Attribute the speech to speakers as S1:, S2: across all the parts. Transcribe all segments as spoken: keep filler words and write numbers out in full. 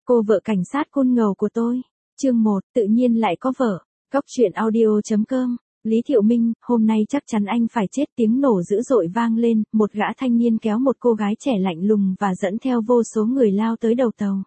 S1: Cô vợ cảnh sát côn ngầu của tôi. Chương một, tự nhiên lại có vợ. Góc truyện audio.com. Lý Thiệu Minh, hôm nay chắc chắn anh phải chết. Tiếng nổ dữ dội vang lên, một gã thanh niên kéo một cô gái trẻ lạnh lùng và dẫn theo vô số người lao tới đầu tàu.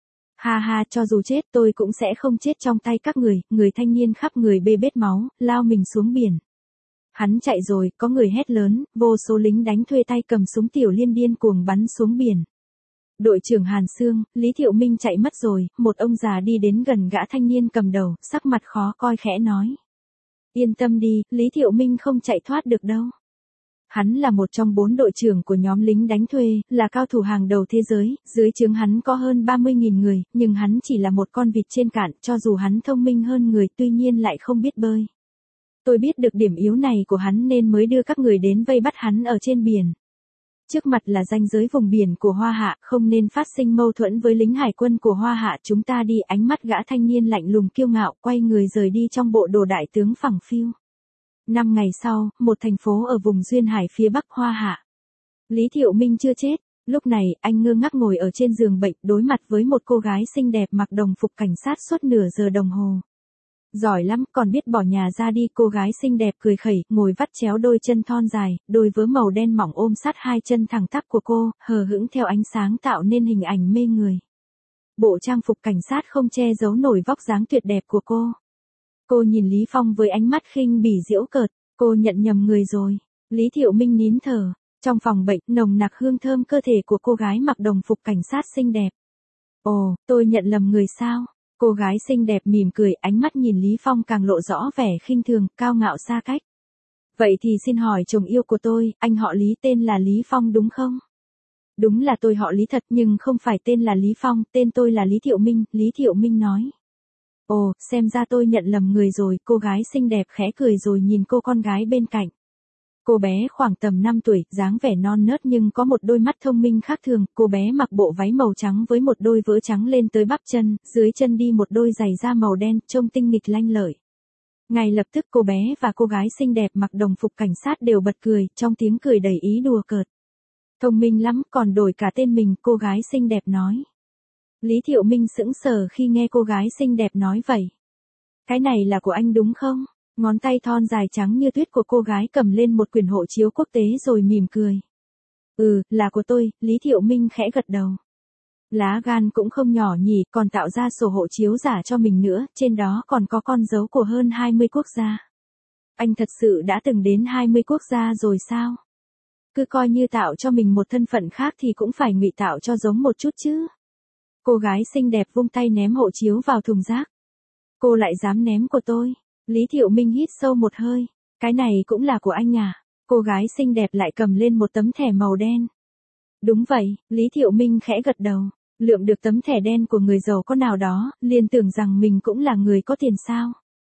S1: Ha ha, cho dù chết tôi cũng sẽ không chết trong tay các người. Người thanh niên khắp người bê bết máu, lao mình xuống biển. Hắn chạy rồi, có người hét lớn, vô số lính đánh thuê tay cầm súng tiểu liên điên cuồng bắn xuống biển. Đội trưởng Hàn Sương, Lý Thiệu Minh chạy mất rồi, một ông già đi đến gần gã thanh niên cầm đầu, sắc mặt khó coi khẽ nói. Yên tâm đi, Lý Thiệu Minh không chạy thoát được đâu. Hắn là một trong bốn đội trưởng của nhóm lính đánh thuê, là cao thủ hàng đầu thế giới, dưới trướng hắn có hơn ba mươi nghìn người, nhưng hắn chỉ là một con vịt trên cạn, cho dù hắn thông minh hơn người tuy nhiên lại không biết bơi. Tôi biết được điểm yếu này của hắn nên mới đưa các người đến vây bắt hắn ở trên biển. Trước mặt là ranh giới vùng biển của Hoa Hạ, không nên phát sinh mâu thuẫn với lính hải quân của Hoa Hạ. Chúng ta đi. Ánh mắt gã thanh niên lạnh lùng kiêu ngạo, quay người rời đi trong bộ đồ đại tướng phẳng phiu. Năm ngày sau, một thành phố ở vùng duyên hải phía bắc Hoa Hạ. Lý Thiệu Minh chưa chết. Lúc này, anh ngơ ngác ngồi ở trên giường bệnh, đối mặt với một cô gái xinh đẹp mặc đồng phục cảnh sát suốt nửa giờ đồng hồ. Giỏi lắm, còn biết bỏ nhà ra đi. Cô gái xinh đẹp cười khẩy, ngồi vắt chéo đôi chân thon dài, đôi vớ màu đen mỏng ôm sát hai chân thẳng tắp của cô, hờ hững theo ánh sáng tạo nên hình ảnh mê người. Bộ trang phục cảnh sát không che giấu nổi vóc dáng tuyệt đẹp của cô. Cô nhìn Lý Phong với ánh mắt khinh bỉ giễu cợt, cô nhận nhầm người rồi. Lý Thiệu Minh nín thở, trong phòng bệnh, nồng nặc hương thơm cơ thể của cô gái mặc đồng phục cảnh sát xinh đẹp. Ồ, tôi nhận lầm người sao? Cô gái xinh đẹp mỉm cười, ánh mắt nhìn Lý Phong càng lộ rõ vẻ khinh thường, cao ngạo xa cách. Vậy thì xin hỏi chồng yêu của tôi, anh họ Lý tên là Lý Phong đúng không? Đúng là tôi họ Lý thật nhưng không phải tên là Lý Phong, tên tôi là Lý Thiệu Minh, Lý Thiệu Minh nói. Ồ, xem ra tôi nhận lầm người rồi, cô gái xinh đẹp khẽ cười rồi nhìn cô con gái bên cạnh. Cô bé khoảng tầm năm tuổi, dáng vẻ non nớt nhưng có một đôi mắt thông minh khác thường. Cô bé mặc bộ váy màu trắng với một đôi vớ trắng lên tới bắp chân, dưới chân đi một đôi giày da màu đen, trông tinh nghịch lanh lợi. Ngay lập tức cô bé và cô gái xinh đẹp mặc đồng phục cảnh sát đều bật cười, trong tiếng cười đầy ý đùa cợt. Thông minh lắm, còn đổi cả tên mình, cô gái xinh đẹp nói. Lý Thiệu Minh sững sờ khi nghe cô gái xinh đẹp nói vậy. Cái này là của anh đúng không? Ngón tay thon dài trắng như tuyết của cô gái cầm lên một quyển hộ chiếu quốc tế rồi mỉm cười. Ừ, là của tôi, Lý Thiệu Minh khẽ gật đầu. Lá gan cũng không nhỏ nhỉ, còn tạo ra sổ hộ chiếu giả cho mình nữa, trên đó còn có con dấu của hơn hai mươi quốc gia. Anh thật sự đã từng đến hai mươi quốc gia rồi sao? Cứ coi như tạo cho mình một thân phận khác thì cũng phải ngụy tạo cho giống một chút chứ. Cô gái xinh đẹp vung tay ném hộ chiếu vào thùng rác. Cô lại dám ném của tôi. Lý Thiệu Minh hít sâu một hơi. Cái này cũng là của anh à? Cô gái xinh đẹp lại cầm lên một tấm thẻ màu đen. Đúng vậy, Lý Thiệu Minh khẽ gật đầu. Lượm được tấm thẻ đen của người giàu có nào đó, liền tưởng rằng mình cũng là người có tiền sao?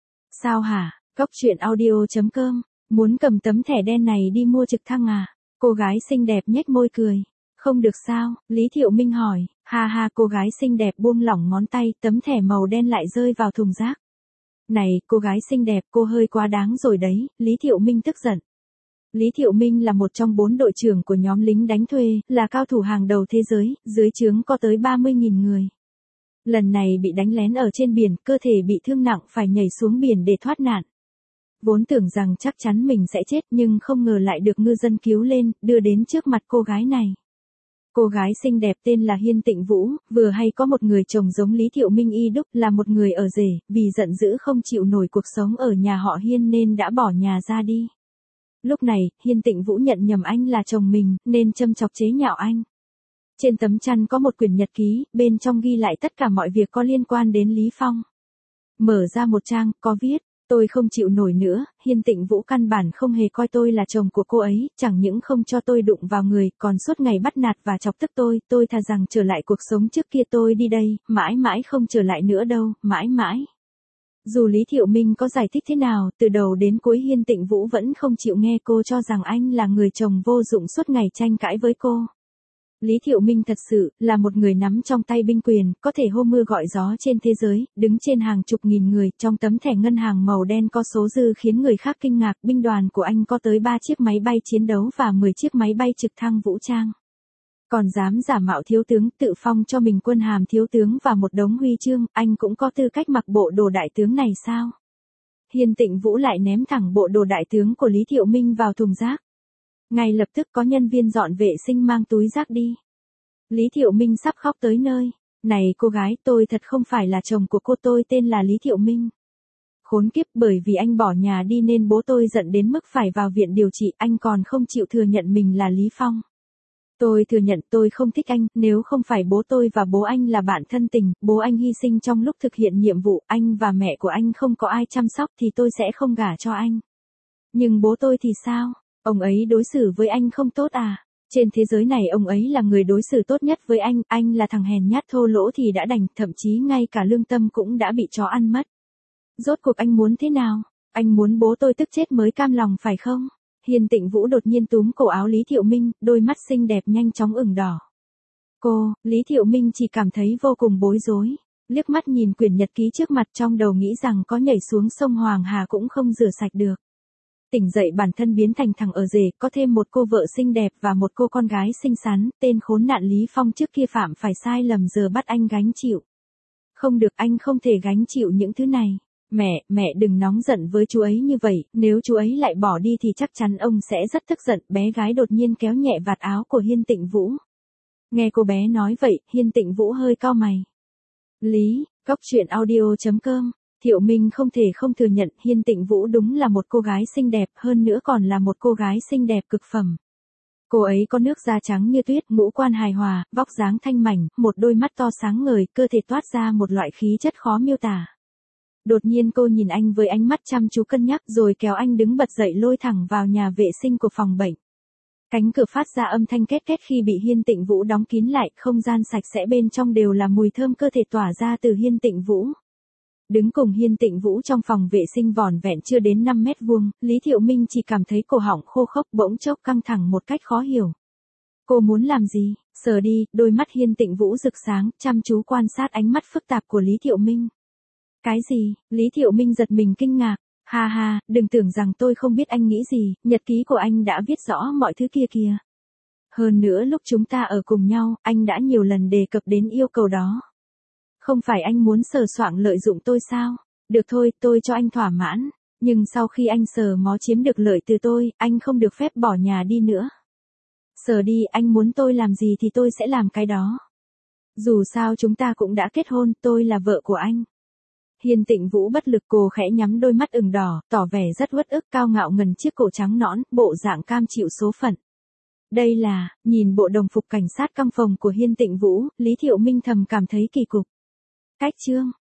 S1: Sao hả? Góc truyện audio.com. Muốn cầm tấm thẻ đen này đi mua trực thăng à? Cô gái xinh đẹp nhếch môi cười. Không được sao? Lý Thiệu Minh hỏi. Ha ha, cô gái xinh đẹp buông lỏng ngón tay, tấm thẻ màu đen lại rơi vào thùng rác. Này, cô gái xinh đẹp, cô hơi quá đáng rồi đấy, Lý Thiệu Minh tức giận. Lý Thiệu Minh là một trong bốn đội trưởng của nhóm lính đánh thuê, là cao thủ hàng đầu thế giới, dưới trướng có tới ba mươi nghìn người. Lần này bị đánh lén ở trên biển, cơ thể bị thương nặng phải nhảy xuống biển để thoát nạn. Vốn tưởng rằng chắc chắn mình sẽ chết nhưng không ngờ lại được ngư dân cứu lên, đưa đến trước mặt cô gái này. Cô gái xinh đẹp tên là Hiên Tịnh Vũ, vừa hay có một người chồng giống Lý Thiệu Minh y đúc, là một người ở rể, vì giận dữ không chịu nổi cuộc sống ở nhà họ Hiên nên đã bỏ nhà ra đi. Lúc này, Hiên Tịnh Vũ nhận nhầm anh là chồng mình, nên châm chọc chế nhạo anh. Trên tấm chăn có một quyển nhật ký, bên trong ghi lại tất cả mọi việc có liên quan đến Lý Phong. Mở ra một trang, có viết. Tôi không chịu nổi nữa, Hiên Tịnh Vũ căn bản không hề coi tôi là chồng của cô ấy, chẳng những không cho tôi đụng vào người, còn suốt ngày bắt nạt và chọc tức tôi, tôi thà rằng trở lại cuộc sống trước kia tôi đi đây, mãi mãi không trở lại nữa đâu, mãi mãi. Dù Lý Thiệu Minh có giải thích thế nào, từ đầu đến cuối Hiên Tịnh Vũ vẫn không chịu nghe, cô cho rằng anh là người chồng vô dụng suốt ngày tranh cãi với cô. Lý Thiệu Minh thật sự là một người nắm trong tay binh quyền, có thể hô mưa gọi gió trên thế giới, đứng trên hàng chục nghìn người, trong tấm thẻ ngân hàng màu đen có số dư khiến người khác kinh ngạc, binh đoàn của anh có tới ba chiếc máy bay chiến đấu và mười chiếc máy bay trực thăng vũ trang. Còn dám giả mạo thiếu tướng, tự phong cho mình quân hàm thiếu tướng và một đống huy chương, anh cũng có tư cách mặc bộ đồ đại tướng này sao? Hiên Tịnh Vũ lại ném thẳng bộ đồ đại tướng của Lý Thiệu Minh vào thùng rác. Ngay lập tức có nhân viên dọn vệ sinh mang túi rác đi. Lý Thiệu Minh sắp khóc tới nơi. Này cô gái, tôi thật không phải là chồng của cô, tôi tên là Lý Thiệu Minh. Khốn kiếp, bởi vì anh bỏ nhà đi nên bố tôi giận đến mức phải vào viện điều trị, anh còn không chịu thừa nhận mình là Lý Phong. Tôi thừa nhận tôi không thích anh, nếu không phải bố tôi và bố anh là bạn thân tình, bố anh hy sinh trong lúc thực hiện nhiệm vụ, anh và mẹ của anh không có ai chăm sóc thì tôi sẽ không gả cho anh. Nhưng bố tôi thì sao? Ông ấy đối xử với anh không tốt à? Trên thế giới này ông ấy là người đối xử tốt nhất với anh, anh là thằng hèn nhát thô lỗ thì đã đành, thậm chí ngay cả lương tâm cũng đã bị chó ăn mất. Rốt cuộc anh muốn thế nào? Anh muốn bố tôi tức chết mới cam lòng phải không? Hiên Tịnh Vũ đột nhiên túm cổ áo Lý Thiệu Minh, đôi mắt xinh đẹp nhanh chóng ửng đỏ. Cô, Lý Thiệu Minh chỉ cảm thấy vô cùng bối rối, liếc mắt nhìn quyển nhật ký trước mặt trong đầu nghĩ rằng có nhảy xuống sông Hoàng Hà cũng không rửa sạch được. Tỉnh dậy bản thân biến thành thằng ở rể, có thêm một cô vợ xinh đẹp và một cô con gái xinh xắn, tên khốn nạn Lý Phong trước kia phạm phải sai lầm giờ bắt anh gánh chịu. Không được, anh không thể gánh chịu những thứ này. Mẹ, mẹ đừng nóng giận với chú ấy như vậy, nếu chú ấy lại bỏ đi thì chắc chắn ông sẽ rất tức giận. Bé gái đột nhiên kéo nhẹ vạt áo của Hiên Tịnh Vũ. Nghe cô bé nói vậy, Hiên Tịnh Vũ hơi cau mày. Lý, góc truyện audio chấm com. Thiệu Minh không thể không thừa nhận Hiên Tịnh Vũ đúng là một cô gái xinh đẹp, hơn nữa còn là một cô gái xinh đẹp cực phẩm. Cô ấy có nước da trắng như tuyết, ngũ quan hài hòa, vóc dáng thanh mảnh, một đôi mắt to sáng ngời, cơ thể toát ra một loại khí chất khó miêu tả. Đột nhiên cô nhìn anh với ánh mắt chăm chú cân nhắc rồi kéo anh đứng bật dậy lôi thẳng vào nhà vệ sinh của phòng bệnh. Cánh cửa phát ra âm thanh két két khi bị Hiên Tịnh Vũ đóng kín lại, không gian sạch sẽ bên trong đều là mùi thơm cơ thể tỏa ra từ Hiên Tịnh Vũ. Đứng cùng Hiên Tịnh Vũ trong phòng vệ sinh vỏn vẹn chưa đến năm mét vuông, Lý Thiệu Minh chỉ cảm thấy cổ họng khô khốc bỗng chốc căng thẳng một cách khó hiểu. Cô muốn làm gì? Sờ đi, đôi mắt Hiên Tịnh Vũ rực sáng, chăm chú quan sát ánh mắt phức tạp của Lý Thiệu Minh. Cái gì? Lý Thiệu Minh giật mình kinh ngạc. Ha ha, đừng tưởng rằng tôi không biết anh nghĩ gì, nhật ký của anh đã viết rõ mọi thứ kia kìa. Hơn nữa lúc chúng ta ở cùng nhau, anh đã nhiều lần đề cập đến yêu cầu đó. Không phải anh muốn sờ soạng lợi dụng tôi sao? Được thôi, tôi cho anh thỏa mãn. Nhưng sau khi anh sờ mó chiếm được lợi từ tôi, anh không được phép bỏ nhà đi nữa. Sờ đi, anh muốn tôi làm gì thì tôi sẽ làm cái đó. Dù sao chúng ta cũng đã kết hôn, tôi là vợ của anh. Hiên Tịnh Vũ bất lực, cô khẽ nhắm đôi mắt ửng đỏ, tỏ vẻ rất uất ức, cao ngạo ngần chiếc cổ trắng nõn, bộ dạng cam chịu số phận. Đây là, nhìn bộ đồng phục cảnh sát căng phồng của Hiên Tịnh Vũ, Lý Thiệu Minh thầm cảm thấy kỳ cục. Cách chương